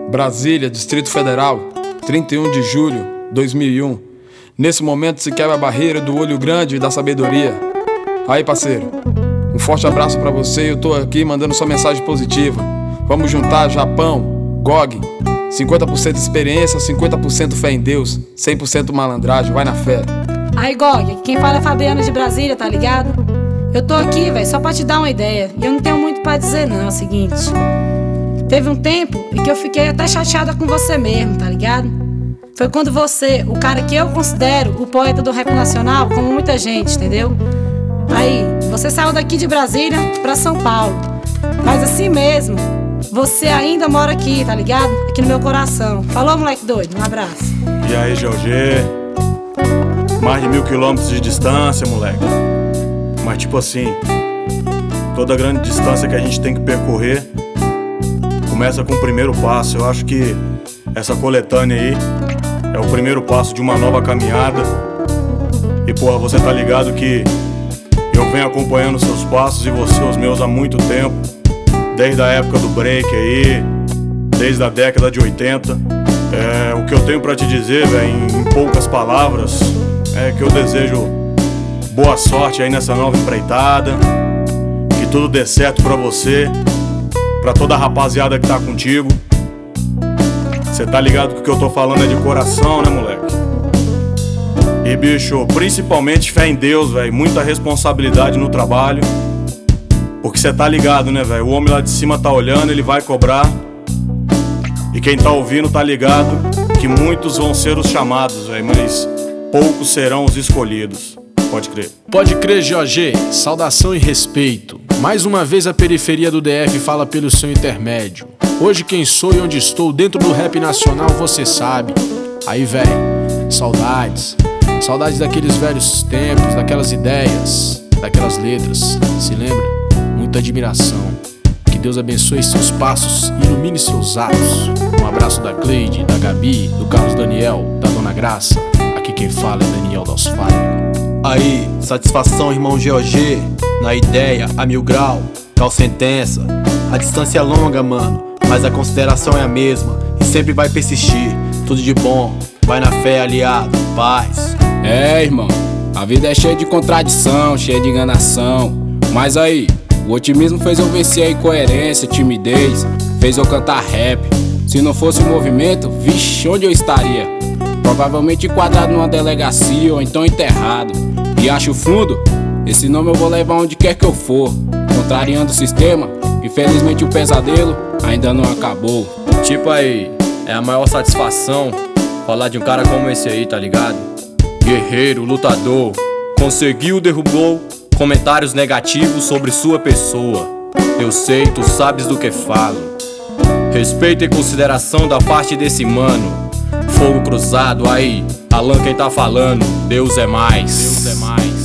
Brasília, Distrito Federal, 31 de julho de 2001. Nesse momento se quebra a barreira do olho grande e da sabedoria. Aí, parceiro, um forte abraço pra você. Eu tô aqui mandando sua mensagem positiva. Vamos juntar Japão, GOG, 50% experiência, 50% fé em Deus, 100% malandragem, vai na fé. Aí, GOG, quem fala é Fabiana de Brasília, tá ligado? Eu tô aqui, velho, só pra te dar uma ideia. E eu não tenho muito pra dizer não, é o seguinte. Teve um tempo em que eu fiquei até chateada com você mesmo, tá ligado? Foi quando você, o cara que eu considero o poeta do rap nacional, como muita gente, entendeu? Aí, você saiu daqui de Brasília pra São Paulo. Mas assim mesmo, você ainda mora aqui, tá ligado? Aqui no meu coração. Falou, moleque doido? Um abraço. E aí, GG? Mais de 1000 quilômetros de distância, moleque. Mas tipo assim, toda grande distância que a gente tem que percorrer começa com o primeiro passo. Eu acho que essa coletânea aí é o primeiro passo de uma nova caminhada. E porra, você tá ligado que eu venho acompanhando seus passos e você os meus há muito tempo. Desde a época do break aí, desde a década de 80. O que eu tenho pra te dizer, velho, em poucas palavras, é que eu desejo boa sorte aí nessa nova empreitada. Que tudo dê certo pra você, pra toda a rapaziada que tá contigo. Cê tá ligado que o que eu tô falando é de coração, né, moleque? E bicho, principalmente fé em Deus, velho. Muita responsabilidade no trabalho. Porque cê tá ligado, né, velho? O homem lá de cima tá olhando, ele vai cobrar. E quem tá ouvindo tá ligado que muitos vão ser os chamados, velho, mas poucos serão os escolhidos. Pode crer. Pode crer, GG. Saudação e respeito. Mais uma vez a periferia do DF fala pelo seu intermédio. Hoje quem sou e onde estou dentro do rap nacional você sabe. Aí, véi, saudades. Saudades daqueles velhos tempos, daquelas ideias, daquelas letras. Se lembra? Muita admiração. Que Deus abençoe seus passos e ilumine seus atos. Um abraço da Cleide, da Gabi, do Carlos Daniel, da Dona Graça. Aqui quem fala é Daniel Dalsfire. Aí, satisfação, irmão GOG. Na ideia, a 1000 grau, cal sentença. A distância é longa, mano, mas a consideração é a mesma e sempre vai persistir. Tudo de bom, vai na fé, aliado, paz. É, irmão, a vida é cheia de contradição, cheia de enganação. Mas aí, o otimismo fez eu vencer a incoerência, timidez, fez eu cantar rap. Se não fosse o movimento, vixe, onde eu estaria? Provavelmente enquadrado numa delegacia ou então enterrado. E acho fundo, esse nome eu vou levar onde quer que eu for. Contrariando o sistema, infelizmente o pesadelo ainda não acabou. Tipo aí, é a maior satisfação falar de um cara como esse aí, tá ligado? Guerreiro, lutador, conseguiu, derrubou comentários negativos sobre sua pessoa. Eu sei, tu sabes do que falo. Respeito e consideração da parte desse mano. Fogo cruzado aí, Alan quem tá falando, Deus é mais. Deus é mais.